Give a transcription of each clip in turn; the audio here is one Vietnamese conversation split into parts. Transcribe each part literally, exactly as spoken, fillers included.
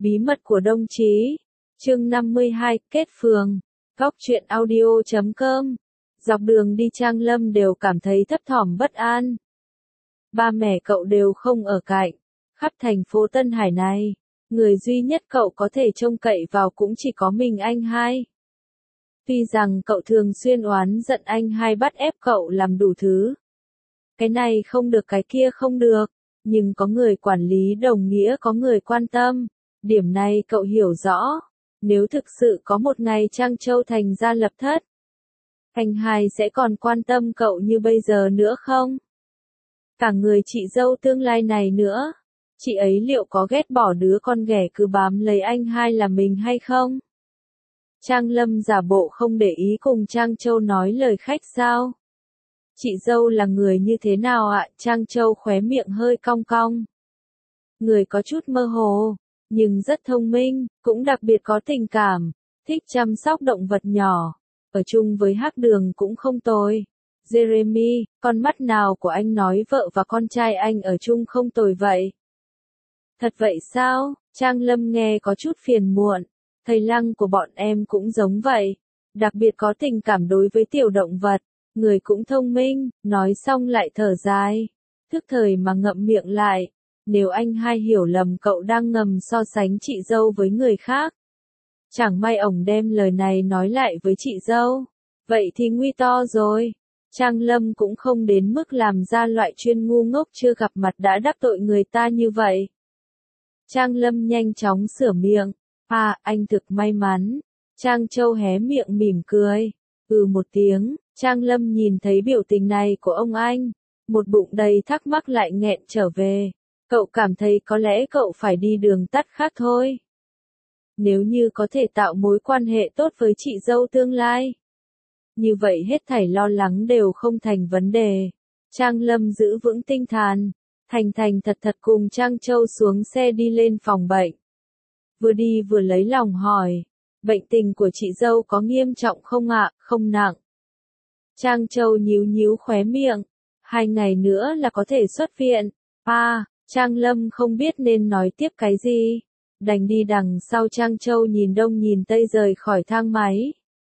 Bí mật của đồng chí. Chương năm mươi hai, kết phường. Góc truyện audio chấm com. Dọc đường đi Trang Lâm đều cảm thấy thấp thỏm bất an. Ba mẹ cậu đều không ở cạnh. Khắp thành phố Tân Hải này, người duy nhất cậu có thể trông cậy vào cũng chỉ có mình anh hai. Tuy rằng cậu thường xuyên oán giận anh hai bắt ép cậu làm đủ thứ. Cái này không được cái kia không được, nhưng có người quản lý đồng nghĩa có người quan tâm. Điểm này cậu hiểu rõ. Nếu thực sự có một ngày Trang Châu thành ra lập thất, anh hai sẽ còn quan tâm cậu như bây giờ nữa không? Cả người chị dâu tương lai này nữa, chị ấy liệu có ghét bỏ đứa con ghẻ cứ bám lấy anh hai là mình hay không? Trang Lâm giả bộ không để ý cùng Trang Châu nói lời khách sao? Chị dâu là người như thế nào ạ? Trang Châu khóe miệng hơi cong cong. Người có chút mơ hồ, nhưng rất thông minh, cũng đặc biệt có tình cảm, thích chăm sóc động vật nhỏ. Ở chung với Hắc Đường cũng không tồi. Jeremy, con mắt nào của anh nói vợ và con trai anh ở chung không tồi vậy? Thật vậy sao? Trang Lâm nghe có chút phiền muộn. Thầy Lăng của bọn em cũng giống vậy. Đặc biệt có tình cảm đối với tiểu động vật. Người cũng thông minh, nói xong lại thở dài. Thức thời mà ngậm miệng lại. Nếu anh hai hiểu lầm cậu đang ngầm so sánh chị dâu với người khác. Chẳng may ổng đem lời này nói lại với chị dâu. Vậy thì nguy to rồi. Trang Lâm cũng không đến mức làm ra loại chuyên ngu ngốc chưa gặp mặt đã đắc tội người ta như vậy. Trang Lâm nhanh chóng sửa miệng. À, anh thực may mắn. Trang Châu hé miệng mỉm cười. Ừ một tiếng, Trang Lâm nhìn thấy biểu tình này của ông anh. Một bụng đầy thắc mắc lại nghẹn trở về. Cậu cảm thấy có lẽ cậu phải đi đường tắt khác thôi. Nếu như có thể tạo mối quan hệ tốt với chị dâu tương lai. Như vậy hết thảy lo lắng đều không thành vấn đề. Trang Lâm giữ vững tinh thần. Thành thành thật thật cùng Trang Châu xuống xe đi lên phòng bệnh. Vừa đi vừa lấy lòng hỏi. Bệnh tình của chị dâu có nghiêm trọng không ạ? Không nặng. Trang Châu nhíu nhíu khóe miệng. Hai ngày nữa là có thể xuất viện. À, Trang Lâm không biết nên nói tiếp cái gì. Đành đi đằng sau. Trang Châu nhìn đông nhìn tây rời khỏi thang máy.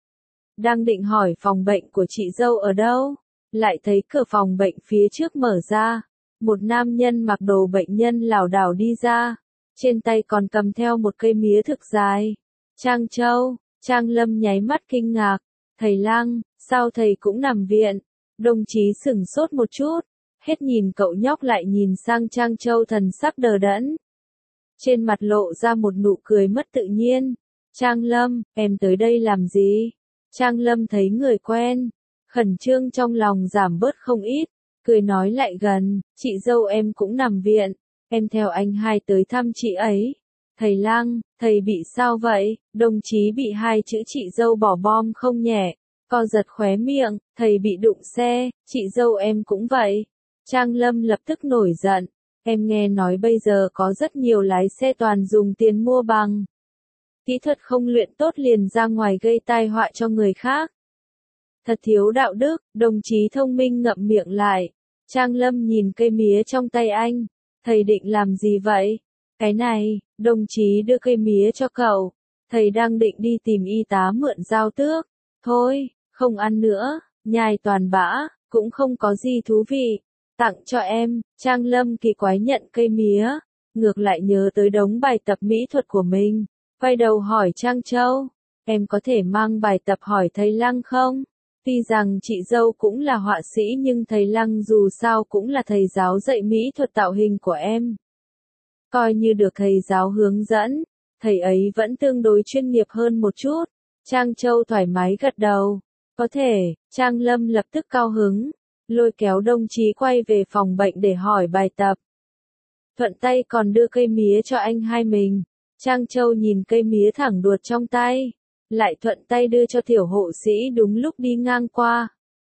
Đang định hỏi phòng bệnh của chị dâu ở đâu. Lại thấy cửa phòng bệnh phía trước mở ra. Một nam nhân mặc đồ bệnh nhân lảo đảo đi ra. Trên tay còn cầm theo một cây mía thực dài. Trang Châu, Trang Lâm nháy mắt kinh ngạc. Thầy Lăng, sao thầy cũng nằm viện? Đồng chí sửng sốt một chút. Hết nhìn cậu nhóc lại nhìn sang Trang Châu thần sắc đờ đẫn. Trên mặt lộ ra một nụ cười mất tự nhiên. Trang Lâm, em tới đây làm gì? Trang Lâm thấy người quen. Khẩn trương trong lòng giảm bớt không ít. Cười nói lại gần, chị dâu em cũng nằm viện. Em theo anh hai tới thăm chị ấy. Thầy Lăng, thầy bị sao vậy? Đồng chí bị hai chữ chị dâu bỏ bom không nhẹ. Co giật khóe miệng, thầy bị đụng xe, chị dâu em cũng vậy. Trang Lâm lập tức nổi giận. Em nghe nói bây giờ có rất nhiều lái xe toàn dùng tiền mua bằng. Kỹ thuật không luyện tốt liền ra ngoài gây tai họa cho người khác. Thật thiếu đạo đức, đồng chí thông minh ngậm miệng lại. Trang Lâm nhìn cây mía trong tay anh. Thầy định làm gì vậy? Cái này, đồng chí đưa cây mía cho cậu. Thầy đang định đi tìm y tá mượn dao tước. Thôi, không ăn nữa, nhai toàn bã, cũng không có gì thú vị. Tặng cho em. Trang Lâm kỳ quái nhận cây mía. Ngược lại nhớ tới đống bài tập mỹ thuật của mình. Quay đầu hỏi Trang Châu. Em có thể mang bài tập hỏi thầy Lăng không? Tuy rằng chị dâu cũng là họa sĩ nhưng thầy Lăng dù sao cũng là thầy giáo dạy mỹ thuật tạo hình của em. Coi như được thầy giáo hướng dẫn, thầy ấy vẫn tương đối chuyên nghiệp hơn một chút. Trang Châu thoải mái gật đầu. Có thể. Trang Lâm lập tức cao hứng. Lôi kéo đồng chí quay về phòng bệnh để hỏi bài tập. Thuận tay còn đưa cây mía cho anh hai mình. Trang Châu nhìn cây mía thẳng đuột trong tay. Lại thuận tay đưa cho tiểu hộ sĩ đúng lúc đi ngang qua.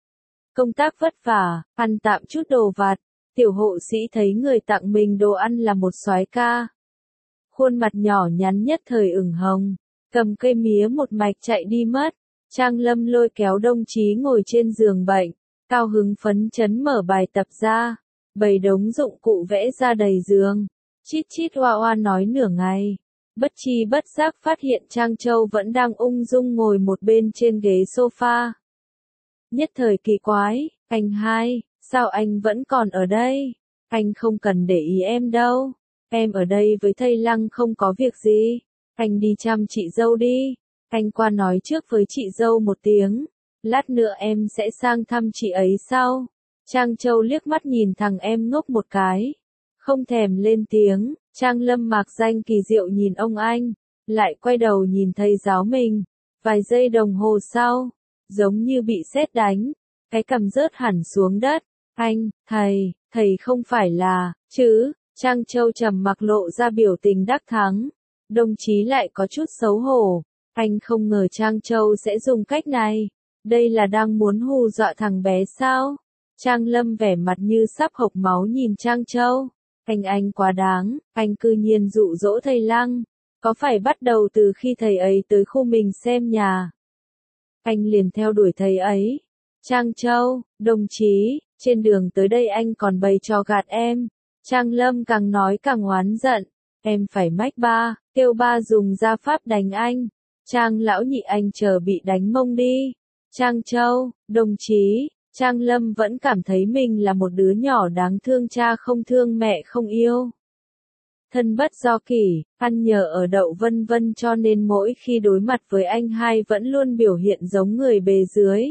Công tác vất vả, ăn tạm chút đồ vặt. Tiểu hộ sĩ thấy người tặng mình đồ ăn là một soái ca. Khuôn mặt nhỏ nhắn nhất thời ửng hồng. Cầm cây mía một mạch chạy đi mất. Trang Lâm lôi kéo đồng chí ngồi trên giường bệnh. Cao hứng phấn chấn mở bài tập ra. Bày đống dụng cụ vẽ ra đầy giường. Chít chít oa oa nói nửa ngày. bất chi bất giác phát hiện Trang Châu vẫn đang ung dung ngồi một bên trên ghế sofa. Nhất thời kỳ quái, anh hai, sao anh vẫn còn ở đây? Anh không cần để ý em đâu. Em ở đây với thầy Lăng không có việc gì. Anh đi chăm chị dâu đi. Anh qua nói trước với chị dâu một tiếng. Lát nữa em sẽ sang thăm chị ấy sau. Trang Châu liếc mắt nhìn thằng em ngốc một cái. Không thèm lên tiếng. Trang Lâm mạc danh kỳ diệu nhìn ông anh. Lại quay đầu nhìn thầy giáo mình. Vài giây đồng hồ sau. Giống như bị sét đánh. Cái cằm rớt hẳn xuống đất. Anh, thầy, thầy không phải là, chứ, Trang Châu trầm mặc lộ ra biểu tình đắc thắng. Đồng chí lại có chút xấu hổ. Anh không ngờ Trang Châu sẽ dùng cách này. Đây là đang muốn hù dọa thằng bé sao? Trang Lâm vẻ mặt như sắp hộc máu nhìn Trang Châu. Anh anh quá đáng, anh cư nhiên dụ dỗ thầy Lăng. Có phải bắt đầu từ khi thầy ấy tới khu mình xem nhà? Anh liền theo đuổi thầy ấy. Trang Châu, đồng chí, trên đường tới đây anh còn bày trò gạt em. Trang Lâm càng nói càng oán giận. Em phải mách ba, kêu ba dùng gia pháp đánh anh. Trang lão nhị anh chờ bị đánh mông đi. Trang Châu, đồng chí, Trang Lâm vẫn cảm thấy mình là một đứa nhỏ đáng thương, cha không thương mẹ không yêu. Thân bất do kỷ, ăn nhờ ở đậu vân vân, cho nên mỗi khi đối mặt với anh hai vẫn luôn biểu hiện giống người bề dưới.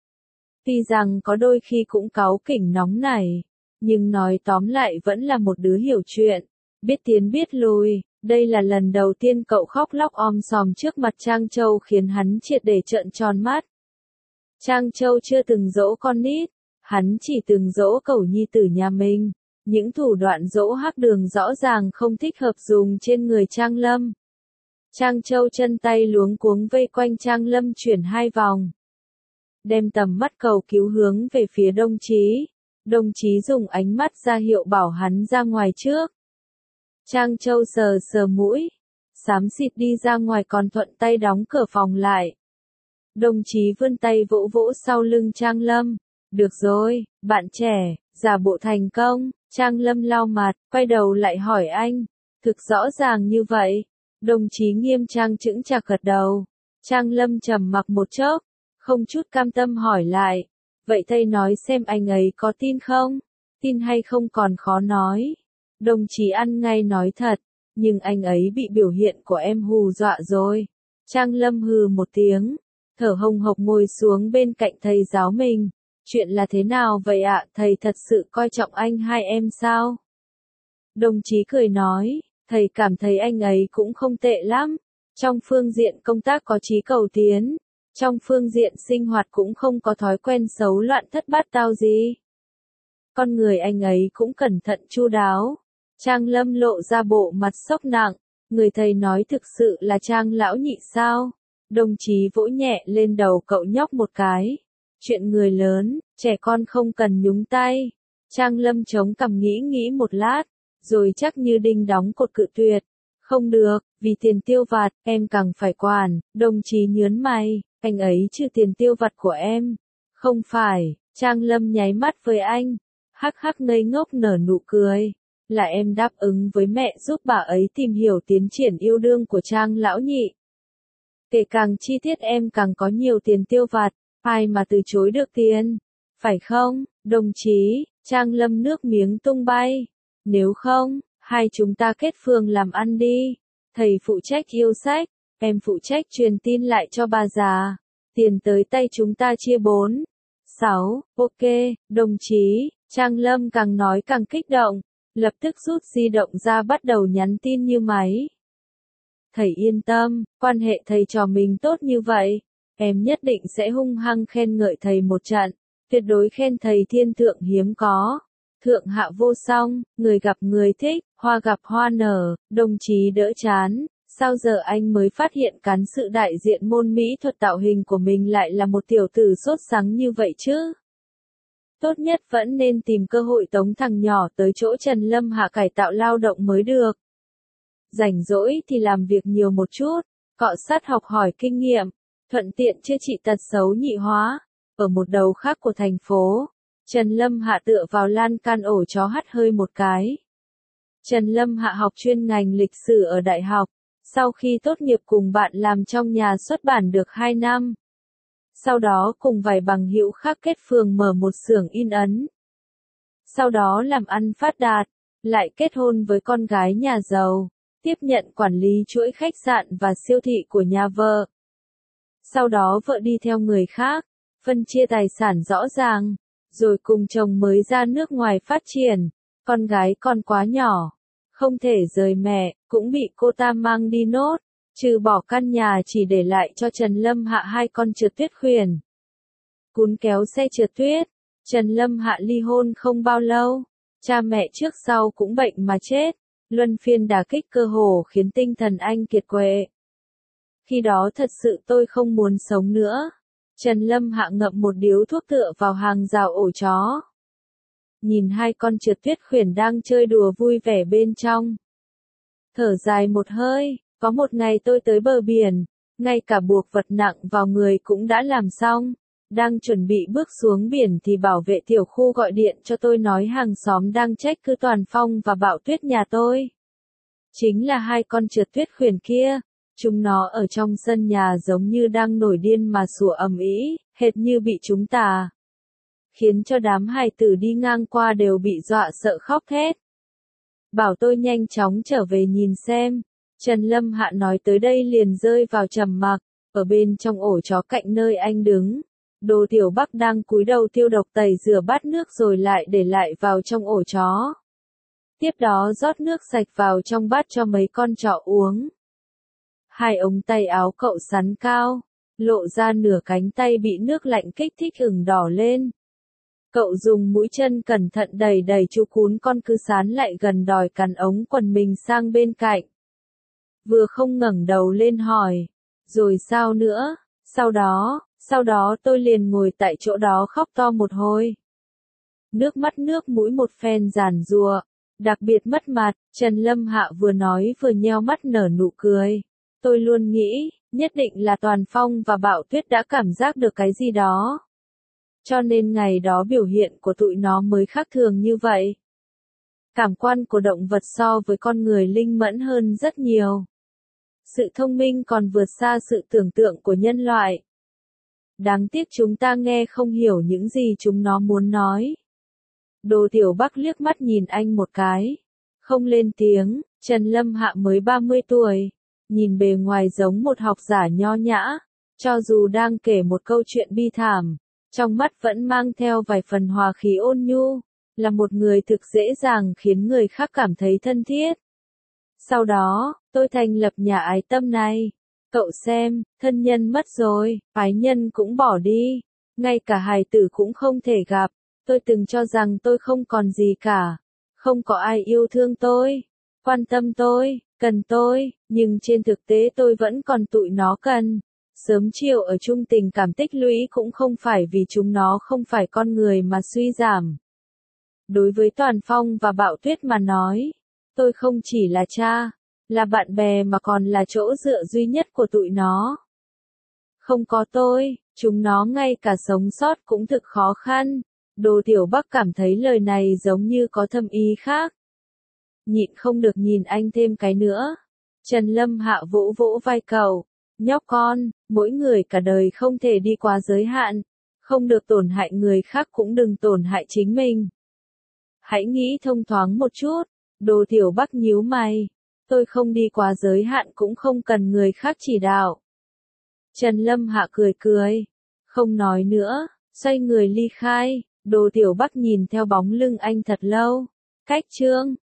Tuy rằng có đôi khi cũng cáu kỉnh nóng nảy, nhưng nói tóm lại vẫn là một đứa hiểu chuyện, biết tiến biết lùi. Đây là lần đầu tiên cậu khóc lóc om sòm trước mặt Trang Châu khiến hắn triệt để trợn tròn mắt. Trang Châu chưa từng dỗ con nít, hắn chỉ từng dỗ cẩu nhi tử nhà mình. Những thủ đoạn dỗ hắc đường rõ ràng không thích hợp dùng trên người Trang Lâm. Trang Châu chân tay luống cuống vây quanh Trang Lâm chuyển hai vòng. Đem tầm mắt cầu cứu hướng về phía đồng chí. Đồng chí dùng ánh mắt ra hiệu bảo hắn ra ngoài trước. Trang Châu sờ sờ mũi, xám xịt đi ra ngoài còn thuận tay đóng cửa phòng lại. Đồng chí vươn tay vỗ vỗ sau lưng Trang Lâm. Được rồi, bạn trẻ, giả bộ thành công. Trang Lâm lau mặt, quay đầu lại hỏi anh. Thực rõ ràng như vậy. Đồng chí nghiêm trang chững chạc gật đầu. Trang Lâm trầm mặc một chốc, không chút cam tâm hỏi lại. Vậy thầy nói xem anh ấy có tin không? Tin hay không còn khó nói. Đồng chí ăn ngay nói thật, nhưng anh ấy bị biểu hiện của em hù dọa rồi. Trang Lâm hừ một tiếng, thở hồng hộc ngồi xuống bên cạnh thầy giáo mình. Chuyện là thế nào vậy ạ, thầy thật sự coi trọng anh hai em sao? Đồng chí cười nói, thầy cảm thấy anh ấy cũng không tệ lắm. Trong phương diện công tác có chí cầu tiến, trong phương diện sinh hoạt cũng không có thói quen xấu loạn thất bát tao gì. Con người anh ấy cũng cẩn thận chu đáo. Trang Lâm lộ ra bộ mặt sốc nặng, người thầy nói thực sự là Trang lão nhị sao? Đồng chí vỗ nhẹ lên đầu cậu nhóc một cái. Chuyện người lớn, trẻ con không cần nhúng tay. Trang Lâm chống cằm nghĩ nghĩ một lát, rồi chắc như đinh đóng cột cự tuyệt. Không được, vì tiền tiêu vặt, em càng phải quản. Đồng chí nhớn mày, anh ấy trừ tiền tiêu vặt của em. Không phải, Trang Lâm nháy mắt với anh. Hắc hắc ngây ngốc nở nụ cười. Là em đáp ứng với mẹ giúp bà ấy tìm hiểu tiến triển yêu đương của Trang lão nhị. Kể càng chi tiết em càng có nhiều tiền tiêu vặt, ai mà từ chối được tiền, phải không, đồng chí? Trang Lâm nước miếng tung bay. Nếu không, hai chúng ta kết phường làm ăn đi. Thầy phụ trách yêu sách, em phụ trách truyền tin lại cho bà già. Tiền tới tay chúng ta chia bốn. Sáu, ok, đồng chí. Trang Lâm càng nói càng kích động, lập tức rút di động ra bắt đầu nhắn tin như máy. Thầy yên tâm, quan hệ thầy trò mình tốt như vậy, em nhất định sẽ hung hăng khen ngợi thầy một trận, tuyệt đối khen thầy thiên thượng hiếm có, thượng hạ vô song, người gặp người thích, hoa gặp hoa nở. Đồng chí đỡ chán, sao giờ anh mới phát hiện cán sự đại diện môn mỹ thuật tạo hình của mình lại là một tiểu tử sốt sắng như vậy chứ? Tốt nhất vẫn nên tìm cơ hội tống thằng nhỏ tới chỗ Trần Lâm Hạ cải tạo lao động mới được. Rảnh rỗi thì làm việc nhiều một chút, cọ sát học hỏi kinh nghiệm, thuận tiện chữa trị tật xấu nhị hóa. Ở một đầu khác của thành phố, Trần Lâm Hạ tựa vào lan can ổ chó hắt hơi một cái. Trần Lâm Hạ học chuyên ngành lịch sử ở đại học, Sau khi tốt nghiệp cùng bạn làm trong nhà xuất bản được hai năm. Sau đó cùng vài bằng hữu khác kết phường mở một xưởng in ấn. Sau đó làm ăn phát đạt, lại kết hôn với con gái nhà giàu, tiếp nhận quản lý chuỗi khách sạn và siêu thị của nhà vợ. Sau đó vợ đi theo người khác, phân chia tài sản rõ ràng, rồi cùng chồng mới ra nước ngoài phát triển. Con gái còn quá nhỏ, không thể rời mẹ, cũng bị cô ta mang đi nốt, trừ bỏ căn nhà chỉ để lại cho Trần Lâm Hạ hai con trượt tuyết khuyển. Cún kéo xe trượt tuyết, Trần Lâm Hạ ly hôn không bao lâu, cha mẹ trước sau cũng bệnh mà chết, luân phiên đả kích cơ hồ khiến tinh thần anh kiệt quệ. Khi đó thật sự tôi không muốn sống nữa. Trần Lâm Hạ ngậm một điếu thuốc tựa vào hàng rào ổ chó. Nhìn hai con trượt tuyết khuyển đang chơi đùa vui vẻ bên trong. Thở dài một hơi, có một ngày tôi tới bờ biển, ngay cả buộc vật nặng vào người cũng đã làm xong. Đang chuẩn bị bước xuống biển thì bảo vệ tiểu khu gọi điện cho tôi nói hàng xóm đang trách cứ Toàn Phong và Bạo Tuyết nhà tôi. Chính là hai con trượt tuyết khuyển kia. Chúng nó ở trong sân nhà giống như đang nổi điên mà sủa ầm ĩ, hệt như bị chúng tà. Khiến cho đám hài tử đi ngang qua đều bị dọa sợ khóc thét. Bảo tôi nhanh chóng trở về nhìn xem. Trần Lâm Hạ nói tới đây liền rơi vào trầm mặc, ở bên trong ổ chó cạnh nơi anh đứng. Đồ Tiểu Bắc đang cúi đầu tiêu độc tẩy rửa bát nước rồi lại để lại vào trong ổ chó. Tiếp đó rót nước sạch vào trong bát cho mấy con chó uống. Hai ống tay áo cậu sắn cao, lộ ra nửa cánh tay bị nước lạnh kích thích ửng đỏ lên. Cậu dùng mũi chân cẩn thận đẩy đẩy chú cún con cứ sán lại gần đòi cắn ống quần mình sang bên cạnh. Vừa không ngẩng đầu lên hỏi, rồi sao nữa, sau đó, sau đó tôi liền ngồi tại chỗ đó khóc to một hồi. Nước mắt nước mũi một phen giàn giụa, đặc biệt mất mặt, Trần Lâm Hạ vừa nói vừa nheo mắt nở nụ cười. Tôi luôn nghĩ, nhất định là Toàn Phong và Bạo Tuyết đã cảm giác được cái gì đó. Cho nên ngày đó biểu hiện của tụi nó mới khác thường như vậy. Cảm quan của động vật so với con người linh mẫn hơn rất nhiều. Sự thông minh còn vượt xa sự tưởng tượng của nhân loại. Đáng tiếc chúng ta nghe không hiểu những gì chúng nó muốn nói. Đồ Tiểu Bắc liếc mắt nhìn anh một cái. Không lên tiếng, Trần Lâm Hạ mới ba mươi tuổi. Nhìn bề ngoài giống một học giả nho nhã. Cho dù đang kể một câu chuyện bi thảm, trong mắt vẫn mang theo vài phần hòa khí ôn nhu. Là một người thực dễ dàng khiến người khác cảm thấy thân thiết. Sau đó, tôi thành lập nhà ái tâm này. Cậu xem, thân nhân mất rồi, ái nhân cũng bỏ đi, ngay cả hài tử cũng không thể gặp. Tôi từng cho rằng tôi không còn gì cả, không có ai yêu thương tôi, quan tâm tôi, cần tôi, nhưng trên thực tế tôi vẫn còn tụi nó cần. Sớm chiều ở chung tình cảm tích lũy cũng không phải vì chúng nó không phải con người mà suy giảm. Đối với Toàn Phong và Bạo Tuyết mà nói, tôi không chỉ là cha, là bạn bè mà còn là chỗ dựa duy nhất của tụi nó. Không có tôi, chúng nó ngay cả sống sót cũng thực khó khăn. Đồ Tiểu Bắc cảm thấy lời này giống như có thâm ý khác. Nhịn không được nhìn anh thêm cái nữa. Trần Lâm Hạ vỗ vỗ vai cậu. Nhóc con, mỗi người cả đời không thể đi quá giới hạn. Không được tổn hại người khác cũng đừng tổn hại chính mình. Hãy nghĩ thông thoáng một chút. Đồ Tiểu Bắc nhíu mày. Tôi không đi quá giới hạn cũng không cần người khác chỉ đạo. Trần Lâm Hạ cười cười. Không nói nữa, xoay người ly khai. Đồ Tiểu Bắc nhìn theo bóng lưng anh thật lâu. Cách chương.